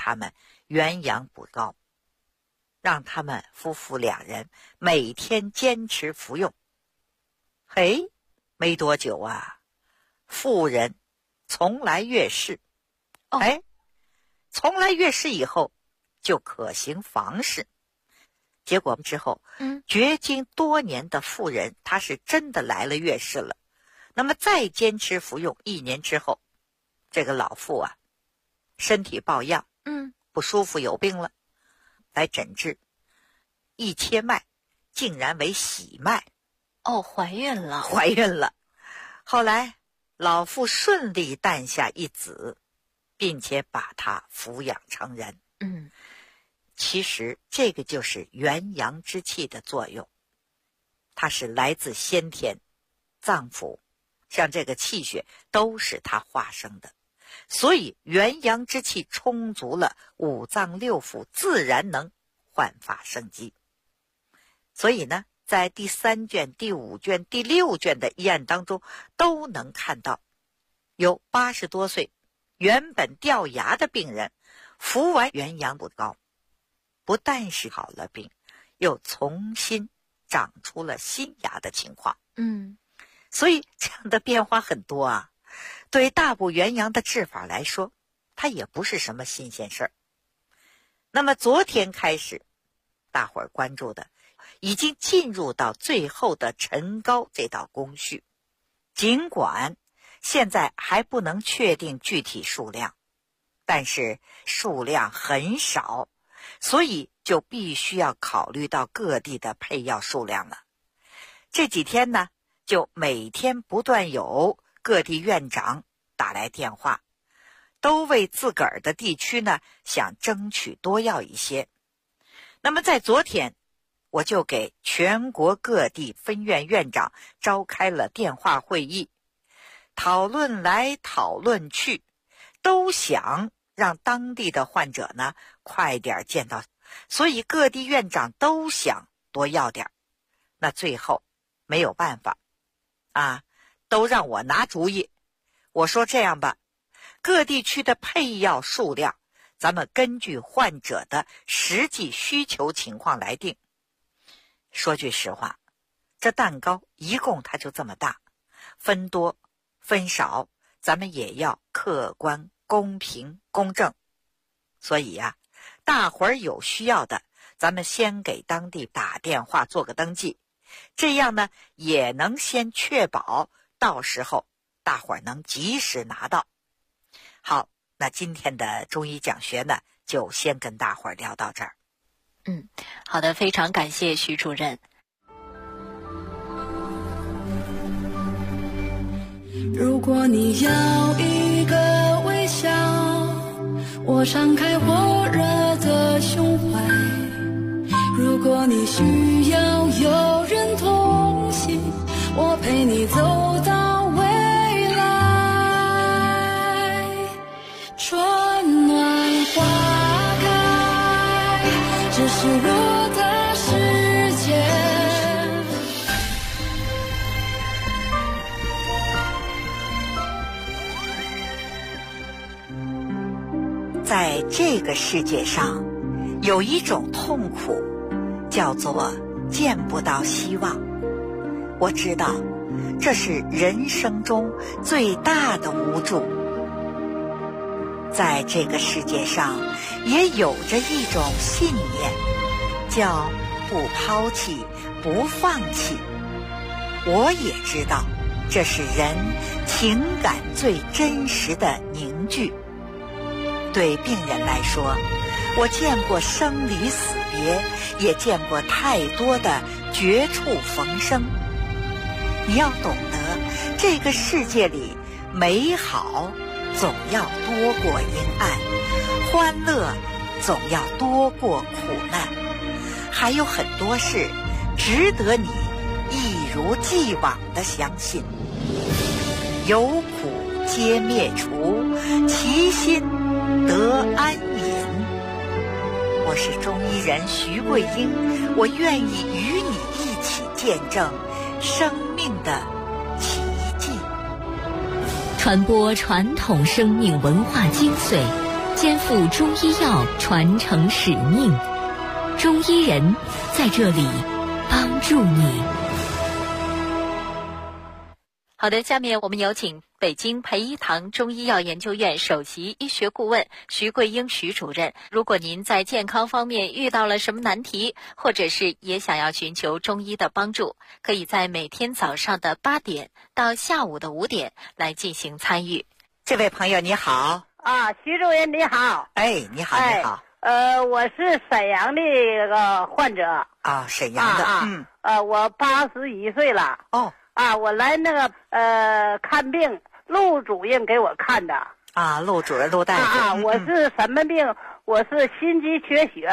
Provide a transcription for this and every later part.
他们元阳补膏，让他们夫妇两人每天坚持服用。嘿，没多久啊，妇人从来月事。从来月事以后就可行房事。结果之后，绝经多年的妇人，她是真的来了月事了。那么再坚持服用1年之后，这个老妇啊，身体抱恙，不舒服有病了，来诊治，一切脉，竟然为喜脉。 怀孕了。 后来老妇顺利诞下一子，并且把他抚养成人。其实这个就是元阳之气的作用，它是来自先天，脏腑像这个气血都是它化生的，所以元阳之气充足了，5脏6腑自然能焕发生机。所以呢，在第3卷、第5卷、第6卷的医案当中都能看到，有80多岁原本掉牙的病人服完元阳补膏，不但是好了病，又重新长出了新牙的情况。所以这样的变化很多啊。对大补元阳的治法来说，它也不是什么新鲜事儿。那么昨天开始，大伙儿关注的已经进入到最后的陈膏这道工序，尽管现在还不能确定具体数量，但是数量很少，所以就必须要考虑到各地的配药数量了。这几天呢，就每天不断有各地院长打来电话，都为自个儿的地区呢想争取多要一些。那么在昨天，我就给全国各地分院院长召开了电话会议，讨论来讨论去，都想让当地的患者呢快点见到，所以各地院长都想多要点。那最后没有办法啊，都让我拿主意。我说这样吧，各地区的配药数量，咱们根据患者的实际需求情况来定。说句实话，这蛋糕一共它就这么大，分多分少，咱们也要客观、公平、公正。所以呀，大伙儿有需要的，咱们先给当地打电话做个登记，这样呢也能先确保到时候大伙儿能及时拿到。好，那今天的中医讲学呢，就先跟大伙儿聊到这儿。 好的，非常感谢徐主任。 如果你要一个微笑，我敞开火热的胸怀；如果你需要有人同行，我陪你走到未来。春暖花开，这是我的世界。 在这个世界上，有一种痛苦，叫做见不到希望。我知道，这是人生中最大的无助。在这个世界上，也有着一种信念，叫不抛弃，不放弃。我也知道，这是人情感最真实的凝聚。对病人来说，我见过生离死别，也见过太多的绝处逢生。你要懂得，这个世界里美好总要多过阴暗，欢乐总要多过苦难，还有很多事值得你一如既往地相信。有苦皆灭除，其心得安隐。我是中医人徐桂英，我愿意与你一起见证生命的奇迹， 传播传统生命文化精髓， 肩负中医药传承使命，中医人在这里帮助你。好的，下面我们有请北京培一堂中医药研究院首席医学顾问徐桂英徐主任。如果您在健康方面遇到了什么难题，或者是也想要寻求中医的帮助，可以在每天早上的8点到下午的5点来进行参与。 这位朋友你好。 徐主任你好。 你好你好。 我是沈阳的一个患者。 沈阳的。 我81岁了。我来那个看病，陆主任给我看的。 陆主任陆大夫。 我是什么病？我是心肌缺血。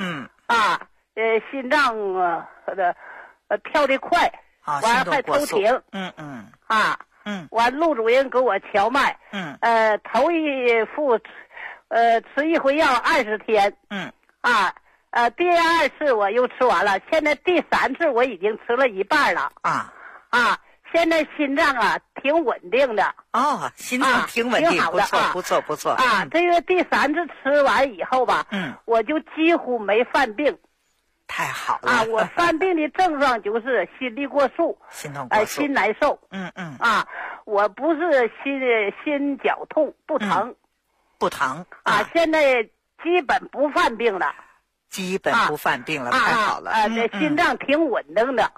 心脏跳得快，完还抽停。完陆主任给我调脉。头一副吃一回药20天。第2次我又吃完了，现在第3次我已经吃了一半了。现在心脏挺稳定的。 心脏挺稳定， 挺好的。 不错。 这个第3次吃完以后吧，我就几乎没犯病。 太好了。 我犯病的症状就是心力过速， 心痛过速， 心难受。我不是心绞痛，不疼。 不疼。 现在基本不犯病了。 基本不犯病了，太好了。 这心脏挺稳定的。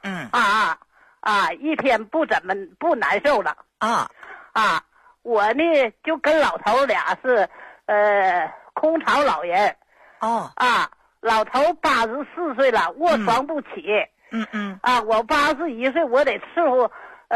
一天不难受了。我呢就跟老头俩是空巢老人。老头84岁了，卧床不起。我81岁，我得伺候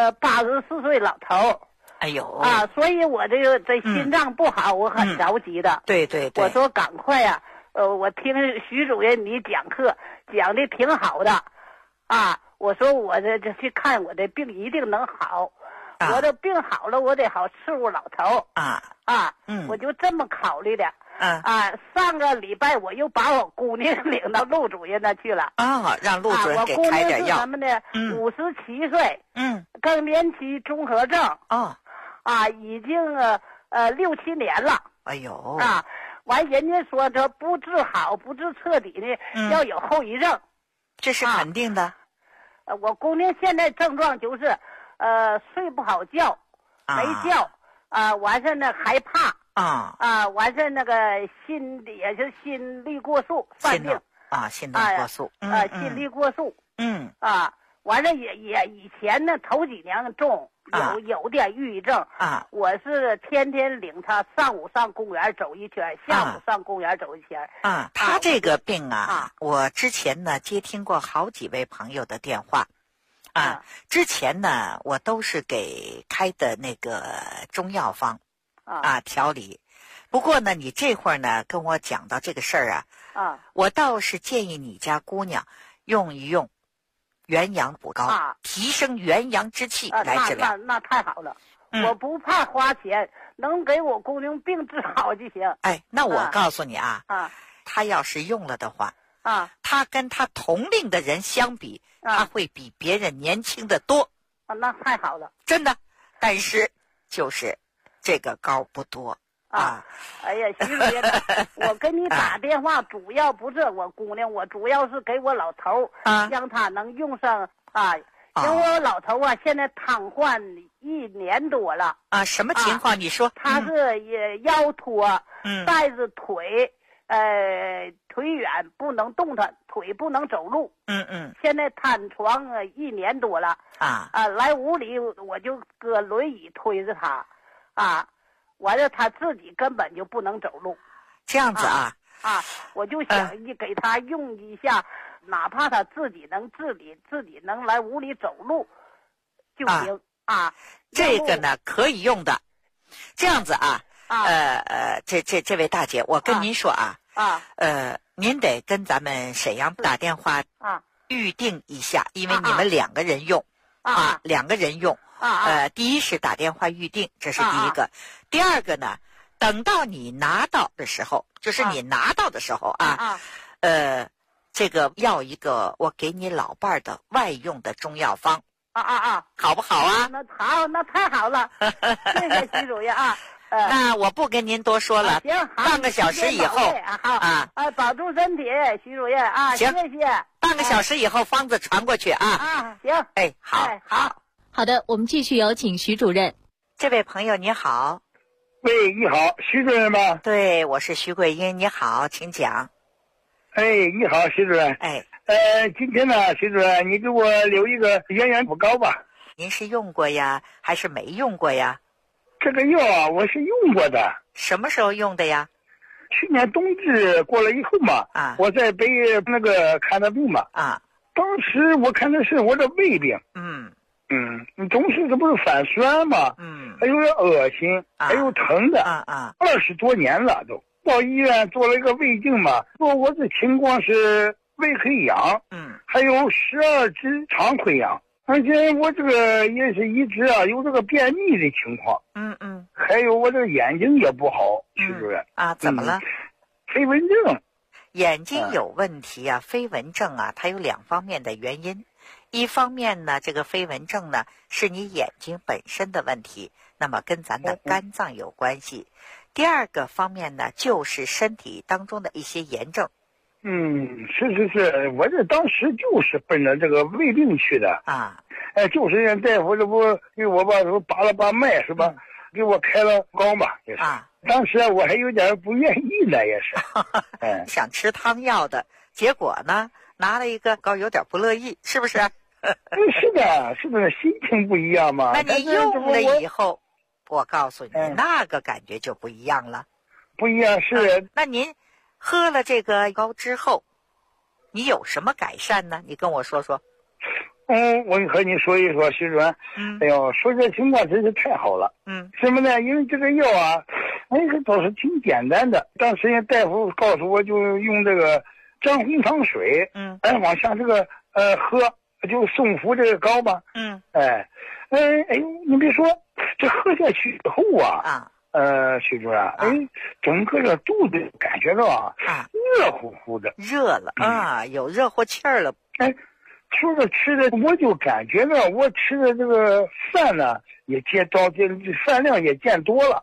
84岁老头。所以我这心脏不好，我很着急的。 对。 我说赶快呀。我听徐主任你讲课讲的挺好的。我说我这去看我的病一定能好。我的病好了，我得好伺候老头。我就这么考虑的。上个礼拜我又把我姑娘领到陆主任那去了。 让陆主任给开点药。 我姑娘是什么呢？57岁。更年期综合症。已经6、7年了。完人家说这不治好，不治彻底呢，要有后遗症。 这是肯定的。 我姑娘现在症状就是睡不好觉，没觉。完事呢害怕。完事那个心力过速，犯病。 心脏过速。 心力过速。完了也以前呢头几年重，有点抑郁症。我是天天领他上午上公园走一圈，下午上公园走一圈。 他这个病我之前呢接听过好几位朋友的电话。之前呢我都是给开的那个中药方调理。不过呢你这会儿呢跟我讲到这个事儿我倒是建议你家姑娘用一用元阳补膏，提升元阳之气来治疗。 那太好了。我不怕花钱，能给我姑娘病治好就行。 那我告诉你她要是用了的话她跟她同龄的人相比她会比别人年轻的多。 那太好了， 真的。但是就是这个膏不多。 哎呀，徐主任，我跟你打电话主要不是我姑娘，我主要是给我老头让他能用上因为我老头现在瘫痪1年多了。 什么情况？你说。 他是腰脱，带着腿腿远不能动弹，腿不能走路。现在瘫床1年多了。来屋里我就搁轮椅推着他。完了他自己根本就不能走路。 这样子我就想给他用一下，哪怕他自己能自己能来屋里走路就行。 这个呢可以用的。这样子这位大姐，我跟您说您得跟咱们沈阳打电话预定一下，因为你们2个人用2个人用。第一是打电话预定，这是第一个。第二个呢，等到你拿到的时候，就是你拿到的时候这个要一个我给你老伴儿的外用的中药方。好不好啊？ 那好，那太好了。谢谢徐主任那我不跟您多说了。 行， 半个小时以后保重身体，徐主任啊， 行， 谢谢。 半个小时以后方子传过去啊。 行， 哎，好。 好的，我们继续有请徐主任。 这位朋友你好。 喂，你好，徐主任吗？ 对，我是徐桂英，你好，请讲。 哎，你好，徐主任。 哎， 今天呢，徐主任，你给我留一个圆圆补膏吧。 您是用过呀，还是没用过呀？ 这个药啊，我是用过的。 什么时候用的呀？ 去年冬至过了以后嘛，我在北那个看的病嘛，当时我看的是我的胃病。总是这不是反酸嘛，还有点恶心，还有疼的，20多年了都。到医院做了一个胃镜嘛，说我的情况是胃溃疡，还有12指肠溃疡，而且我这个也是一直有这个便秘的情况，还有我这个眼睛也不好，徐主任怎么了？ 飞蚊症。 眼睛有问题飞蚊症它有2方面的原因。一方面呢，这个飞蚊症呢是你眼睛本身的问题，那么跟咱的肝脏有关系。第二个方面呢，就是身体当中的一些炎症。 是，我这当时就是奔着这个胃病去的就是让大夫这不给我把了把脉是吧，给我开了膏嘛，也是。当时我还有点不愿意呢，也是。 想吃汤药的，结果呢拿了一个膏有点不乐意，是不是？ 是的，心情不一样嘛。 那你用了以后，我告诉你，那个感觉就不一样了。 不一样是。 那您喝了这个膏之后，你有什么改善呢？你跟我说说。 我和你说一说，徐主任。哎呦，说这情况真是太好了。什么呢？因为这个药倒是挺简单的。当时人大夫告诉我，就用这个张红糖水，往下这个喝，就送服这个膏吧。你别说，这喝下去以后徐主任，整个这肚子感觉到热乎乎的， 热了有热乎气儿了。 除了吃的，我就感觉到我吃的这个饭呢也饭量也见多了。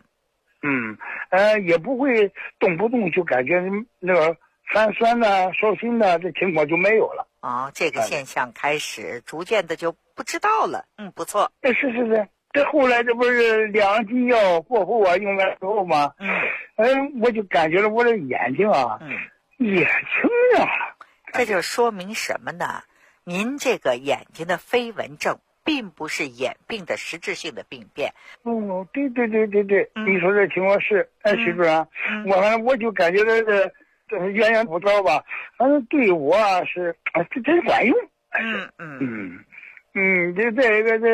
也不会动不动就感觉那个反酸呐、烧心呐，这情况就没有了。 这个现象开始逐渐的就不知道了。不错。 是。这后来这不是2剂药过后用完之后嘛，我就感觉到我的眼睛也清亮了。 这就说明什么呢？您这个眼睛的飞蚊症并不是眼病的实质性的病变。 对，你说这情况是，徐主任，我就感觉到这圆圆补膏吧，反正对我是这真管用。这再一个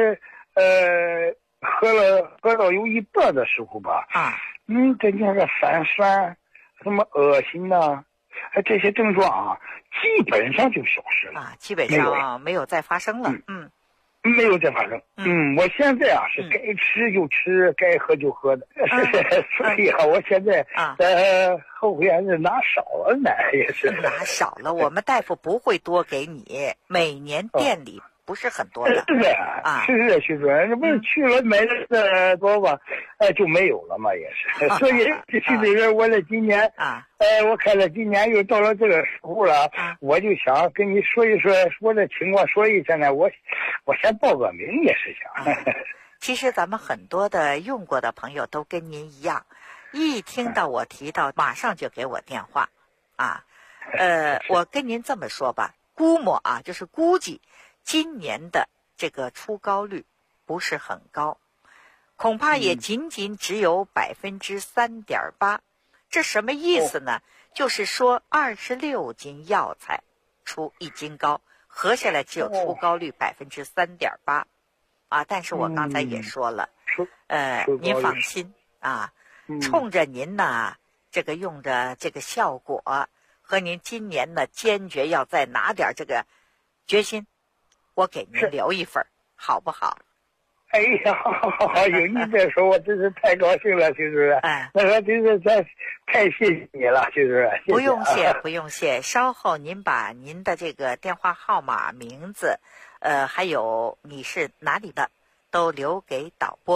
喝到有一半的时候吧，这那个反酸、什么恶心呐，这些症状基本上就消失了。 基本上没有再发生了。 没有再发生。我现在是该吃就吃，该喝就喝的。所以我现在后悔还是拿少了呢，也是拿少了。我们大夫不会多给你，每年店里不是很多的。 是徐主任，这不是去了买了多吧，就没有了嘛，也是。所以徐主任，我这今年我看了今年又到了这个时候了，我就想跟你说一说我的情况，说一下呢，我先报个名也是想。 其实咱们很多的用过的朋友都跟您一样，一听到我提到，马上就给我电话。我跟您这么说吧，估摸就是估计今年的这个出膏率不是很高，恐怕也仅仅只有3.8%。这什么意思呢？就是说26斤药材出1斤膏，合下来只有出膏率3.8%。但是我刚才也说了，您放心冲着您呢这个用着这个效果和您今年呢坚决要再拿点这个决心，我给您留一份，好不好？ 哎呀，好，有你这说，我真是太高兴了，徐主任。那个真是太谢谢你了，徐主任。 不用谢。稍后您把您的这个电话号码、名字，还有你是哪里的，都留给导播。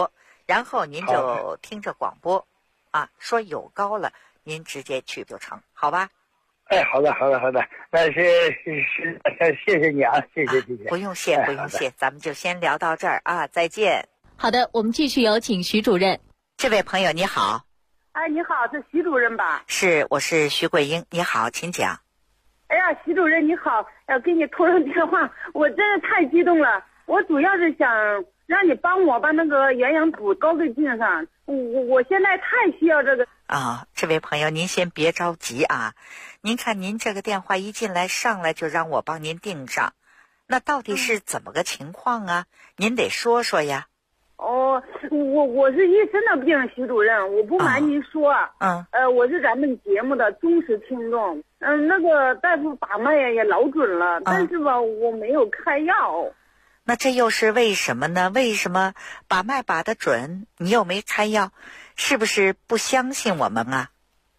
然后您就听着广播，啊，说有高了，您直接去就成，好吧？ 哎，好的，那谢谢你啊，谢谢。 不用谢，不用谢，咱们就先聊到这儿啊，再见。 好的，我们继续有请徐主任。 这位朋友你好。 哎，你好，是徐主任吧？ 是，我是徐桂英，你好，请讲。 哎呀，徐主任你好，给你通上电话，我真是太激动了。我主要是想让你帮我把那个元阳补高给进上，我现在太需要这个。 这位朋友您先别着急啊，您看您这个电话一进来上来就让我帮您订上，那到底是怎么个情况啊？您得说说呀。 我是一身的病，徐主任，我不瞒您说，我是咱们节目的忠实听众，那个大夫把脉也老准了，但是吧，我没有开药。 那这又是为什么呢？为什么把脉把得准，你又没开药？是不是不相信我们啊？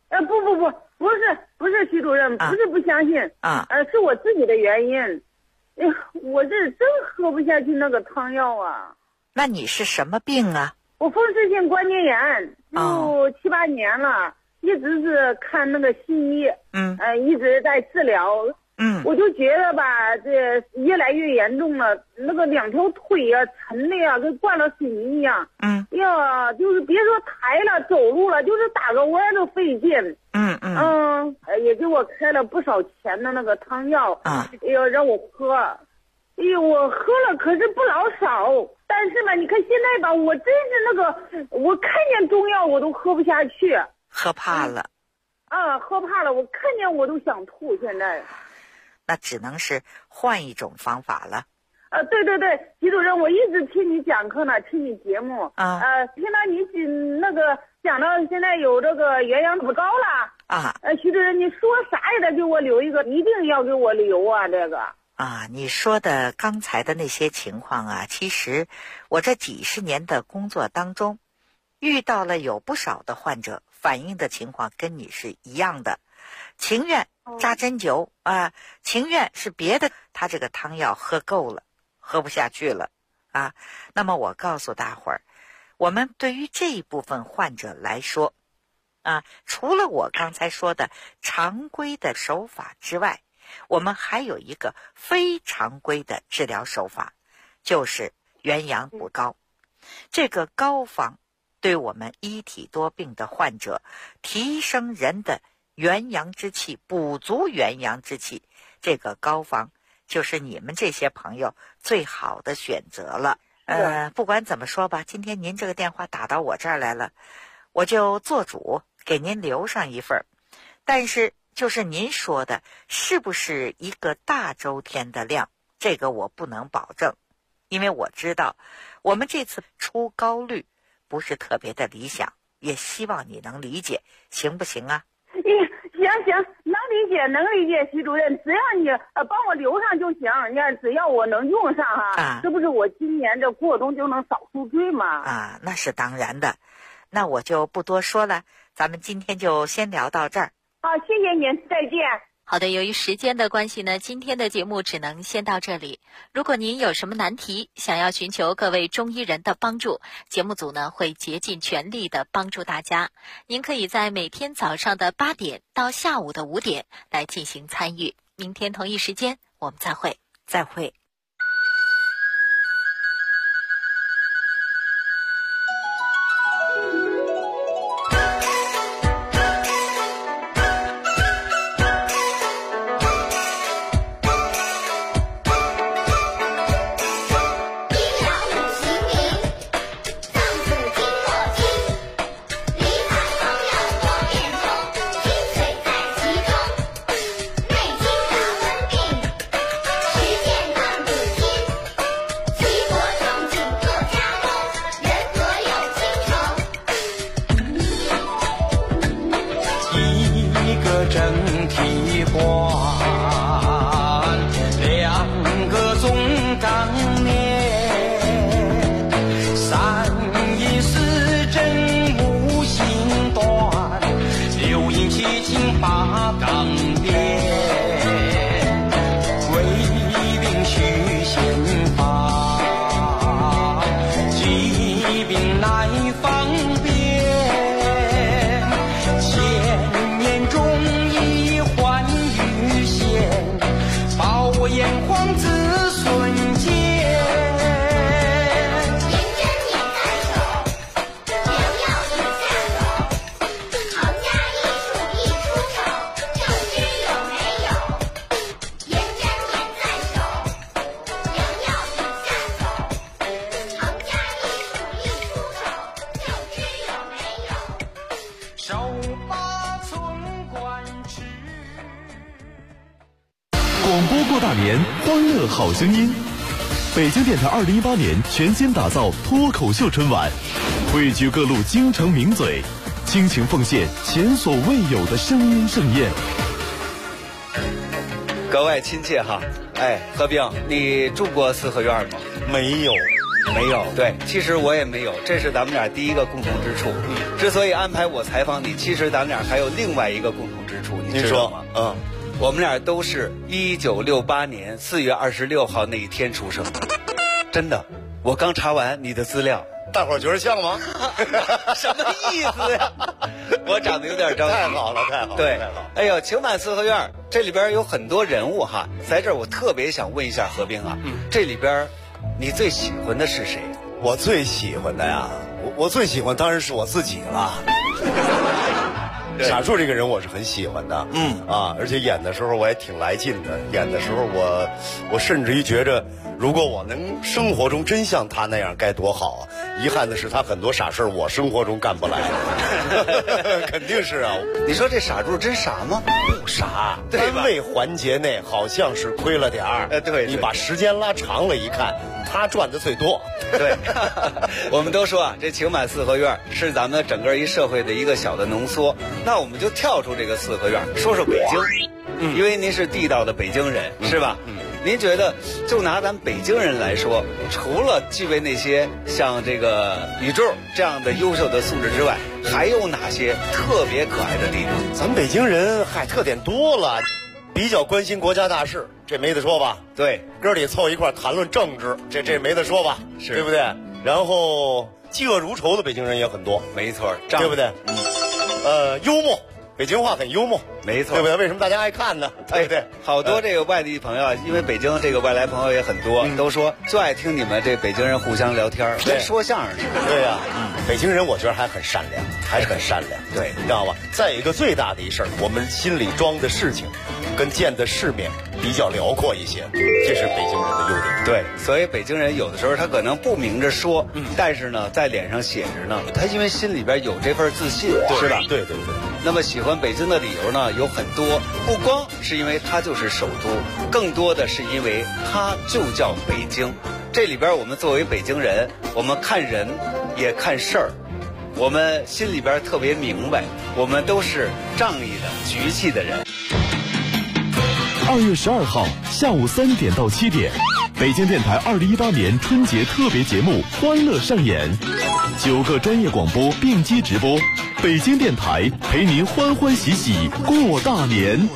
不是徐主任，不是不相信，是我自己的原因。我这真喝不下去那个汤药啊。 那你是什么病啊？ 我风湿性关节炎，就7、8年了，一直是看那个西医，一直在治疗，我就觉得吧，这越来越严重了，那个2条腿啊沉的呀，跟灌了水泥一样，就是别说抬了走路了，就是打个弯都费劲，也给我开了不少钱的那个汤药，要让我喝。我喝了可是不老少，但是吧，你看现在吧，我真是那个，我看见中药我都喝不下去， 喝怕了。 喝怕了，我看见我都想吐。现在， 那只能是换一种方法了。 对，徐主任，我一直听你讲课呢，听你节目，听到你那个讲到现在有这个元阳补高了，徐主任，你说啥也得给我留一个，一定要给我留啊，这个。 你说的刚才的那些情况啊，其实我这几十年的工作当中，遇到了有不少的患者反映的情况跟你是一样的，情愿扎针灸情愿是别的，他这个汤药喝够了，喝不下去了那么我告诉大伙儿，我们对于这一部分患者来说除了我刚才说的常规的手法之外，我们还有一个非常规的治疗手法，就是元阳补高。这个膏方对我们一体多病的患者提升人的元阳之气，补足元阳之气，这个膏方就是你们这些朋友最好的选择了。不管怎么说吧，今天您这个电话打到我这儿来了，我就做主给您留上一份。但是就是您说的是不是一个大周天的量，这个我不能保证，因为我知道我们这次出膏率不是特别的理想，也希望你能理解，行不行啊？ 行，能理解，徐主任，只要你帮我留上就行，只要我能用上这不是我今年这过冬就能少受罪吗？ 那是当然的，那我就不多说了，咱们今天就先聊到这儿。 好，谢谢您，再见。 好的，由于时间的关系呢，今天的节目只能先到这里。如果您有什么难题，想要寻求各位中医人的帮助，节目组呢会竭尽全力的帮助大家。您可以在每天早上的8点到下午的5点来进行参与。明天同一时间我们再会。 疾病难广播过大年，欢乐好声音。北京电台2018年全新打造脱口秀春晚，汇聚各路京城名嘴，倾情奉献前所未有的声音盛宴。 格外亲切哈！哎，何冰，你住过四合院吗？ 没有。 对，其实我也没有，这是咱们俩第一个共同之处。之所以安排我采访你，其实咱们俩还有另外一个共同之处，你知道吗？我们俩都是1968年4月26号那一天出生的。真的，我刚查完你的资料， 大伙儿觉得像吗？ 什么意思呀？我长得有点着急。 太好了。 对，哎呦，情满四合院这里边有很多人物哈，在这儿我特别想问一下何冰啊，这里边你最喜欢的是谁？ 我最喜欢的呀，我最喜欢当然是我自己了。傻柱这个人我是很喜欢的，而且演的时候我也挺来劲的。演的时候我甚至于觉着，如果我能生活中真像他那样该多好啊！遗憾的是他很多傻事我生活中干不来。肯定是啊。 你说这傻柱真傻吗？ 不傻，单位环节内好像是亏了点儿。 对， 你把时间拉长了一看，他赚的最多。 对，我们都说啊，这情满四合院是咱们整个一社会的一个小的浓缩。那我们就跳出这个四合院，说说北京。因为您是地道的北京人，是吧？您觉得，就拿咱北京人来说，除了具备那些像这个宇宙这样的优秀的素质之外，还有哪些特别可爱的地方？ 咱北京人特点多了，比较关心国家大事，这没得说吧？ 对， 哥里凑一块谈论政治，这没得说吧？ 是， 对不对？然后嫉恶如仇的北京人也很多， 没错， 对不对？幽默。北京话很幽默， 没错， 对不对？为什么大家爱看呢？对不对？ 好多这个外地朋友啊，因为北京这个外来朋友也很多，都说最爱听你们这北京人互相聊天，跟说相声似的。 对呀，北京人我觉得还很善良，还是很善良。对，你知道吧？再一个最大的一事儿，我们心里装的事情，跟见的世面比较辽阔一些，这是北京人的优点。 对，所以北京人有的时候他可能不明着说，但是呢，在脸上写着呢，他因为心里边有这份自信，是吧？ 对。 那么喜欢北京的理由呢有很多，不光是因为它就是首都，更多的是因为它就叫北京。这里边我们作为北京人，我们看人也看事儿，我们心里边特别明白，我们都是仗义的、局气的人。 2月12号下午3点到7点，北京电台2018年春节特别节目《欢乐上演》，9个专业广播并机直播，北京电台陪您欢欢喜喜过大年。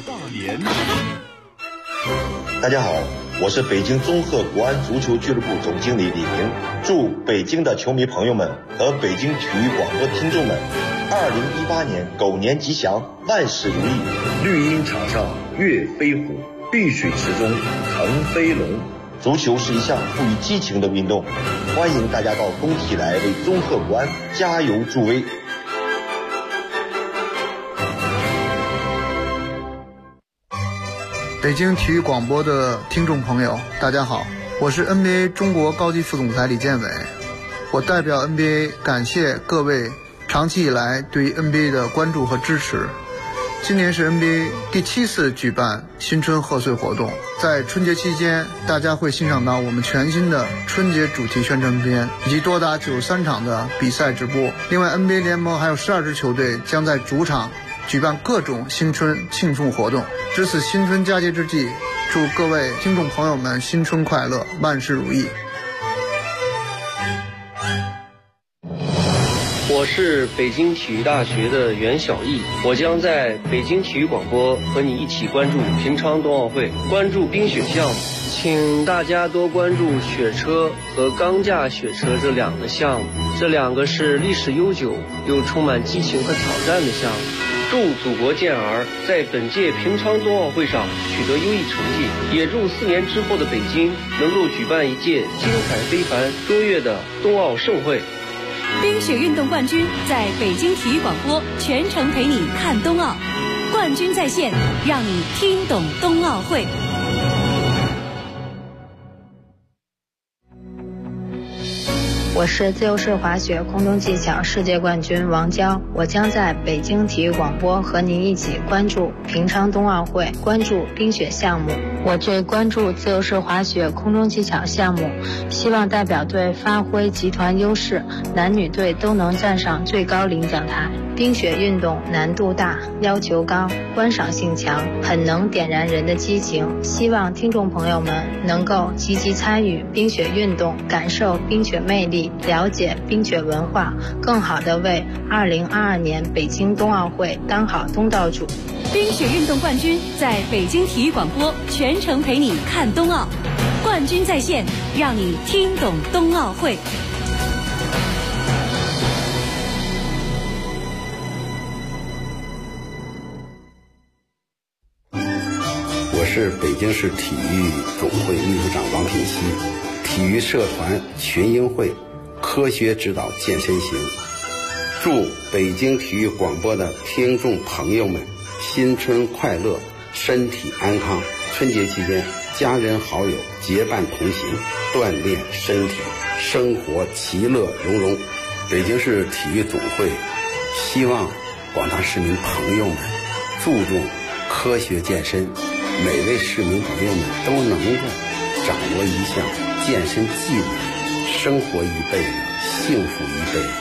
大家好，我是北京综合国安足球俱乐部总经理李明，祝北京的球迷朋友们和北京体育广播听众们2018年狗年吉祥，万事如意。 绿茵场上跃飞虎，碧水池中腾飞龙。 足球是一项富于激情的运动，欢迎大家到工体来为综合国安加油助威。 北京体育广播的听众朋友，大家好，我是 NBA 中国高级副总裁李建伟，我代表 NBA 感谢各位长期以来对 NBA 的关注和支持。今年是 NBA 第7次举办新春贺岁活动，在春节期间，大家会欣赏到我们全新的春节主题宣传片，以及多达93场的比赛直播。另外 NBA 联盟还有12支球队将在主场举办各种新春庆祝活动。值此新春佳节之际，祝各位听众朋友们新春快乐，万事如意。 我是北京体育大学的袁晓毅，我将在北京体育广播和你一起关注平昌冬奥会，关注冰雪项目，请大家多关注雪车和钢架雪车这2个项目，这2个是历史悠久又充满激情和挑战的项目。祝祖国健儿在本届平昌冬奥会上取得优异成绩，也祝4年之后的北京能够举办一届精彩非凡、卓越的冬奥盛会。 冰雪运动冠军在北京体育广播全程陪你看冬奥，冠军在线，让你听懂冬奥会。 我我是自由式滑雪空中技巧世界冠军王娇，我将在北京体育广播和您一起关注平昌冬奥会，关注冰雪项目。我最关注自由式滑雪空中技巧项目，希望代表队发挥集团优势，男女队都能站上最高领奖台。冰雪运动难度大，要求高，观赏性强，很能点燃人的激情。希望听众朋友们能够积极参与冰雪运动，感受冰雪魅力，了解冰雪文化，更好地为2022年北京冬奥会当好东道主。 冰雪运动冠军在北京体育广播全程陪你看冬奥，冠军在线，让你听懂冬奥会。 我是北京市体育总会秘书长王品熙，体育社团群英会科学指导健身行，祝北京体育广播的听众朋友们新春快乐，身体安康。春节期间，家人好友结伴同行，锻炼身体，生活其乐融融。北京市体育总会希望广大市民朋友们注重科学健身，每位市民朋友们都能够掌握一项健身技能，生活一辈子，幸福一辈子。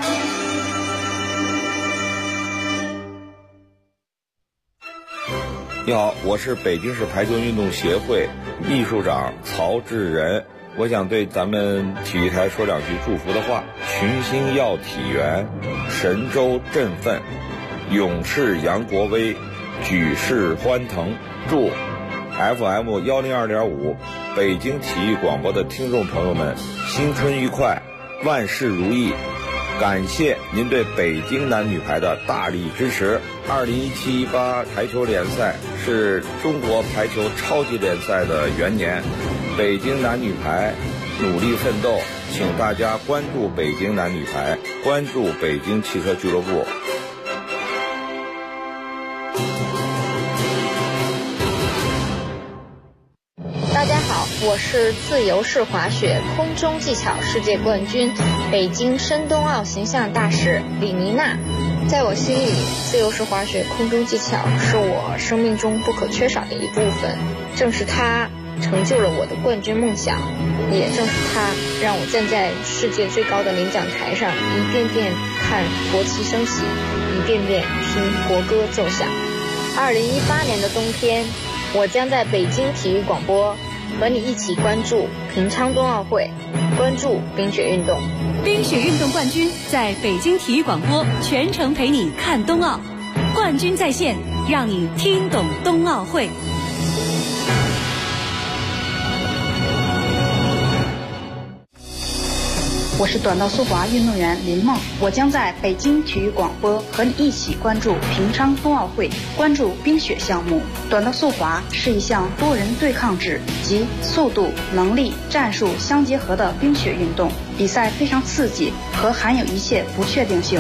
你好，我是北京市排球运动协会秘书长曹志仁。我想对咱们体育台说两句祝福的话：群星耀体圆，神州振奋，勇士扬国威，举世欢腾。祝 FM 102.5北京体育广播的听众朋友们新春愉快，万事如意。感谢您对北京男女排的大力支持。2017-18排球联赛是中国排球超级联赛的元年，北京男女排努力奋斗，请大家关注北京男女排，关注北京汽车俱乐部。 大家好，我是自由式滑雪空中技巧世界冠军、北京申冬奥形象大使李妮娜。在我心里，自由式滑雪空中技巧是我生命中不可缺少的一部分。正是它成就了我的冠军梦想，也正是它让我站在世界最高的领奖台上，一遍遍看国旗升起，一遍遍听国歌奏响。2018年的冬天，我将在北京体育广播和你一起关注平昌冬奥会，关注冰雪运动。 冰雪运动冠军在北京体育广播全程陪你看冬奥，冠军在线，让你听懂冬奥会。 我是短道速滑运动员林梦，我将在北京体育广播和你一起关注平昌冬奥会，关注冰雪项目。短道速滑是一项多人对抗制及速度、能力、战术相结合的冰雪运动，比赛非常刺激和含有一切不确定性。